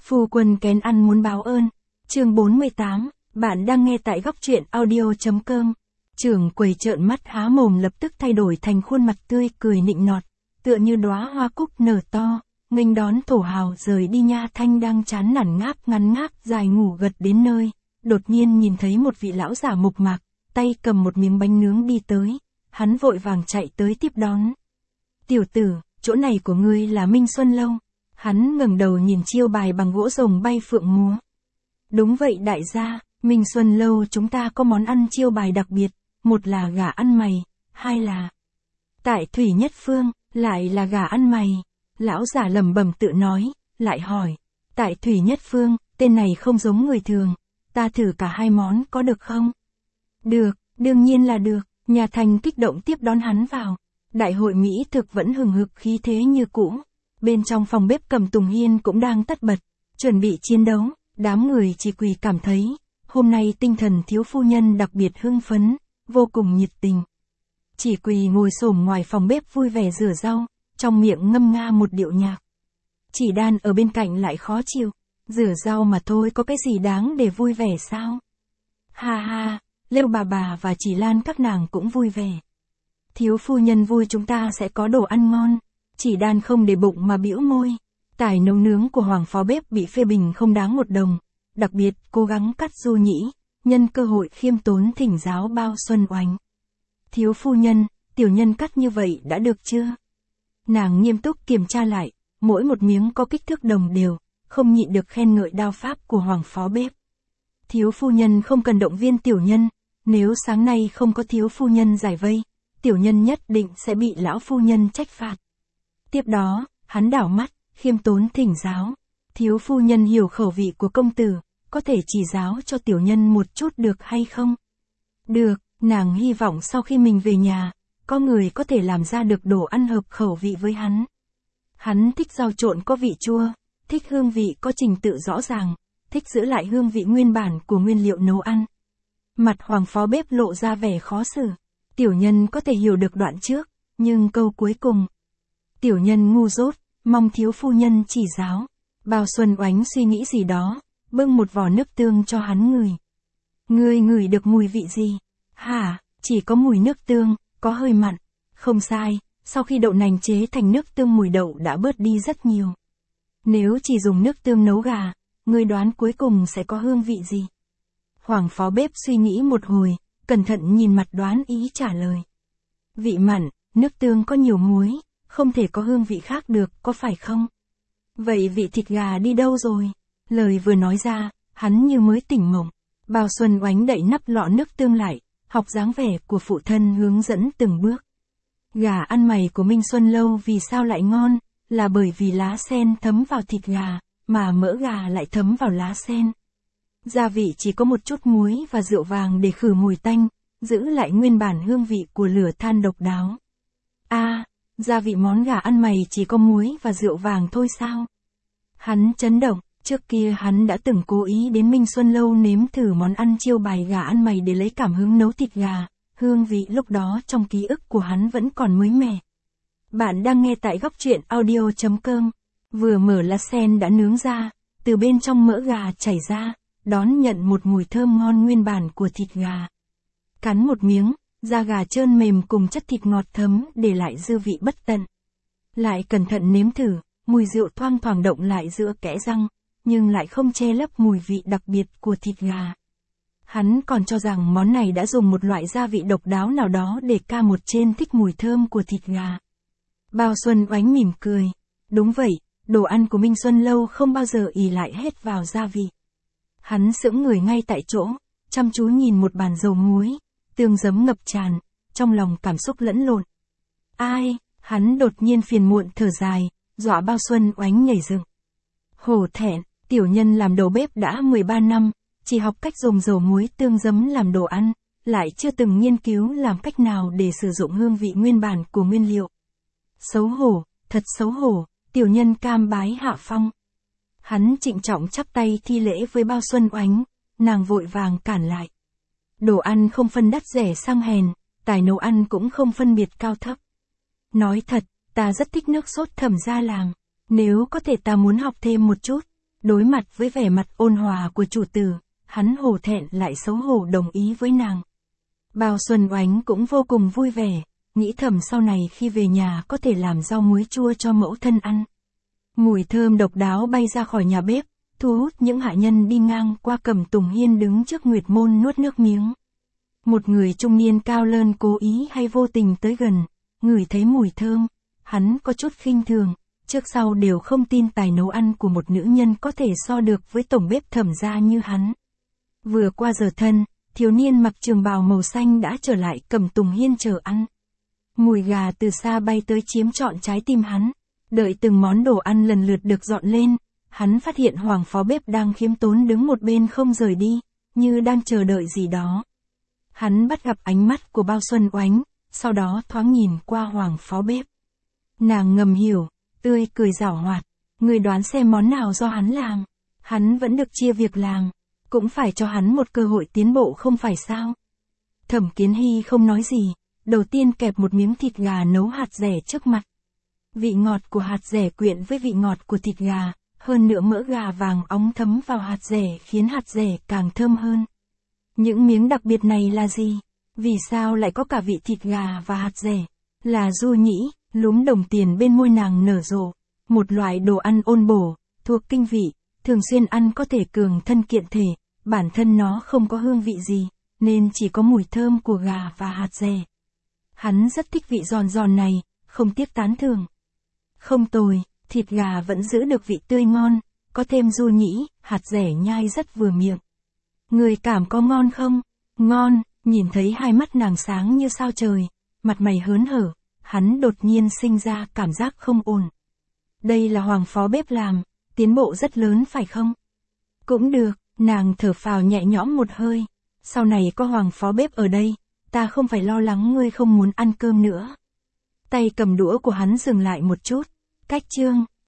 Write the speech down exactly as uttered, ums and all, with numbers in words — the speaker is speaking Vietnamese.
Phu quân kén ăn muốn báo ơn. Chương bốn mươi tám, bạn đang nghe tại góc truyện audio.com. Trưởng quầy trợn mắt há mồm lập tức thay đổi thành khuôn mặt tươi cười nịnh nọt, tựa như đóa hoa cúc nở to, nghênh đón thổ hào rời đi. Nha Thanh đang chán nản ngáp ngắn ngáp dài ngủ gật đến nơi, đột nhiên nhìn thấy một vị lão giả mộc mạc, tay cầm một miếng bánh nướng đi tới, hắn vội vàng chạy tới tiếp đón. Tiểu tử, chỗ này của ngươi là Minh Xuân Lâu. Hắn ngẩng đầu nhìn chiêu bài bằng gỗ rồng bay phượng múa. Đúng vậy đại gia, Minh Xuân Lâu chúng ta có món ăn chiêu bài đặc biệt, một là gà ăn mày, hai là tại Thủy Nhất Phương, lại là gà ăn mày. Lão giả lẩm bẩm tự nói, lại hỏi, tại Thủy Nhất Phương, tên này không giống người thường, ta thử cả hai món có được không? Được, đương nhiên là được. Nhà Thành kích động tiếp đón hắn vào. Đại hội Mỹ thực vẫn hừng hực khí thế như cũ. Bên trong phòng bếp Cầm Tùng Hiên cũng đang tất bật, chuẩn bị chiến đấu. Đám người chỉ quỳ cảm thấy, hôm nay tinh thần thiếu phu nhân đặc biệt hưng phấn, vô cùng nhiệt tình. Chỉ quỳ ngồi xổm ngoài phòng bếp vui vẻ rửa rau, trong miệng ngâm nga một điệu nhạc. Chỉ Đan ở bên cạnh lại khó chịu, rửa rau mà thôi có cái gì đáng để vui vẻ sao? Ha ha, Lêu bà bà và Chỉ Lan các nàng cũng vui vẻ. Thiếu phu nhân vui chúng ta sẽ có đồ ăn ngon. Chỉ Đan không để bụng mà bĩu môi. Tài nấu nướng của hoàng phó bếp bị phê bình không đáng một đồng, đặc biệt cố gắng cắt Du Nhĩ, nhân cơ hội khiêm tốn thỉnh giáo Bao Xuân Oánh. Thiếu phu nhân, tiểu nhân cắt như vậy đã được chưa? Nàng nghiêm túc kiểm tra lại, mỗi một miếng có kích thước đồng đều, không nhịn được khen ngợi đao pháp của hoàng phó bếp. Thiếu phu nhân không cần động viên tiểu nhân, nếu sáng nay không có thiếu phu nhân giải vây, tiểu nhân nhất định sẽ bị lão phu nhân trách phạt. Tiếp đó, hắn đảo mắt, khiêm tốn thỉnh giáo. Thiếu phu nhân hiểu khẩu vị của công tử, có thể chỉ giáo cho tiểu nhân một chút được hay không? Được, nàng hy vọng sau khi mình về nhà, có người có thể làm ra được đồ ăn hợp khẩu vị với hắn. Hắn thích rau trộn có vị chua, thích hương vị có trình tự rõ ràng, thích giữ lại hương vị nguyên bản của nguyên liệu nấu ăn. Mặt hoàng phó bếp lộ ra vẻ khó xử. Tiểu nhân có thể hiểu được đoạn trước, nhưng câu cuối cùng. Tiểu nhân ngu dốt, mong thiếu phu nhân chỉ giáo. Bao Xuân Oánh suy nghĩ gì đó, bưng một vò nước tương cho hắn ngửi. Ngươi ngửi được mùi vị gì? Hả, chỉ có mùi nước tương, có hơi mặn. Không sai, sau khi đậu nành chế thành nước tương mùi đậu đã bớt đi rất nhiều. Nếu chỉ dùng nước tương nấu gà, ngươi đoán cuối cùng sẽ có hương vị gì? Hoàng phó bếp suy nghĩ một hồi, cẩn thận nhìn mặt đoán ý trả lời. Vị mặn, nước tương có nhiều muối, không thể có hương vị khác được, có phải không? Vậy vị thịt gà đi đâu rồi? Lời vừa nói ra, hắn như mới tỉnh mộng. Bao Xuân Oánh đậy nắp lọ nước tương lại, học dáng vẻ của phụ thân hướng dẫn từng bước. Gà ăn mày của Minh Xuân Lâu vì sao lại ngon, là bởi vì lá sen thấm vào thịt gà, mà mỡ gà lại thấm vào lá sen. Gia vị chỉ có một chút muối và rượu vàng để khử mùi tanh, giữ lại nguyên bản hương vị của lửa than độc đáo. A, à, gia vị món gà ăn mày chỉ có muối và rượu vàng thôi sao? Hắn chấn động, trước kia hắn đã từng cố ý đến Minh Xuân Lâu nếm thử món ăn chiêu bài gà ăn mày để lấy cảm hứng nấu thịt gà, hương vị lúc đó trong ký ức của hắn vẫn còn mới mẻ. Bạn đang nghe tại góc truyện audio.com, vừa mở lá sen đã nướng ra, từ bên trong mỡ gà chảy ra, đón nhận một mùi thơm ngon nguyên bản của thịt gà. Cắn một miếng, da gà trơn mềm cùng chất thịt ngọt thấm để lại dư vị bất tận. Lại cẩn thận nếm thử, mùi rượu thoang thoảng động lại giữa kẽ răng, nhưng lại không che lấp mùi vị đặc biệt của thịt gà. Hắn còn cho rằng món này đã dùng một loại gia vị độc đáo nào đó để ca một trên thích mùi thơm của thịt gà. Bao Xuân Oánh mỉm cười. Đúng vậy, đồ ăn của Minh Xuân Lâu không bao giờ ỷ lại hết vào gia vị. Hắn sững người ngay tại chỗ, chăm chú nhìn một bàn dầu muối, tương giấm ngập tràn, trong lòng cảm xúc lẫn lộn. Ai, hắn đột nhiên phiền muộn thở dài, dọa Bao Xuân Oánh nhảy dựng. Hổ thẹn, tiểu nhân làm đầu bếp đã mười ba năm, chỉ học cách dùng dầu muối tương giấm làm đồ ăn, lại chưa từng nghiên cứu làm cách nào để sử dụng hương vị nguyên bản của nguyên liệu. Xấu hổ, thật xấu hổ, tiểu nhân cam bái hạ phong. Hắn trịnh trọng chắp tay thi lễ với Bao Xuân Oánh, nàng vội vàng cản lại. Đồ ăn không phân đắt rẻ sang hèn, tài nấu ăn cũng không phân biệt cao thấp. Nói thật, ta rất thích nước sốt Thẩm gia làm, nếu có thể ta muốn học thêm một chút. Đối mặt với vẻ mặt ôn hòa của chủ tử, hắn hổ thẹn lại xấu hổ đồng ý với nàng. Bao Xuân Oánh cũng vô cùng vui vẻ, nghĩ thầm sau này khi về nhà có thể làm rau muối chua cho mẫu thân ăn. Mùi thơm độc đáo bay ra khỏi nhà bếp, thu hút những hạ nhân đi ngang qua Cẩm Tùng Hiên đứng trước Nguyệt Môn nuốt nước miếng. Một người trung niên cao lớn cố ý hay vô tình tới gần, ngửi thấy mùi thơm, hắn có chút khinh thường, trước sau đều không tin tài nấu ăn của một nữ nhân có thể so được với tổng bếp Thẩm gia như hắn. Vừa qua giờ thân, thiếu niên mặc trường bào màu xanh đã trở lại Cẩm Tùng Hiên chờ ăn. Mùi gà từ xa bay tới chiếm trọn trái tim hắn. Đợi từng món đồ ăn lần lượt được dọn lên, hắn phát hiện Hoàng phó bếp đang khiêm tốn đứng một bên không rời đi, như đang chờ đợi gì đó. Hắn bắt gặp ánh mắt của Bao Xuân Oánh, sau đó thoáng nhìn qua Hoàng phó bếp. Nàng ngầm hiểu, tươi cười giảo hoạt, người đoán xem món nào do hắn làm. Hắn vẫn được chia việc làm, cũng phải cho hắn một cơ hội tiến bộ không phải sao. Thẩm Kiến Hy không nói gì, đầu tiên kẹp một miếng thịt gà nấu hạt dẻ trước mặt. Vị ngọt của hạt dẻ quyện với vị ngọt của thịt gà, hơn nữa mỡ gà vàng óng thấm vào hạt dẻ khiến hạt dẻ càng thơm hơn. Những miếng đặc biệt này là gì? Vì sao lại có cả vị thịt gà và hạt dẻ? Là Du Nhĩ, lúm đồng tiền bên môi nàng nở rộ. Một loại đồ ăn ôn bổ, thuộc kinh vị, thường xuyên ăn có thể cường thân kiện thể, bản thân nó không có hương vị gì, nên chỉ có mùi thơm của gà và hạt dẻ. Hắn rất thích vị giòn giòn này, không tiếc tán thưởng. Không tồi, thịt gà vẫn giữ được vị tươi ngon, có thêm Du Nhĩ, hạt dẻ nhai rất vừa miệng. Người cảm có ngon không? Ngon, nhìn thấy hai mắt nàng sáng như sao trời, mặt mày hớn hở, hắn đột nhiên sinh ra cảm giác không ổn. Đây là Hoàng phó bếp làm, tiến bộ rất lớn phải không? Cũng được, nàng thở phào nhẹ nhõm một hơi, sau này có Hoàng phó bếp ở đây, ta không phải lo lắng ngươi không muốn ăn cơm nữa. Tay cầm đũa của hắn dừng lại một chút, cách chương,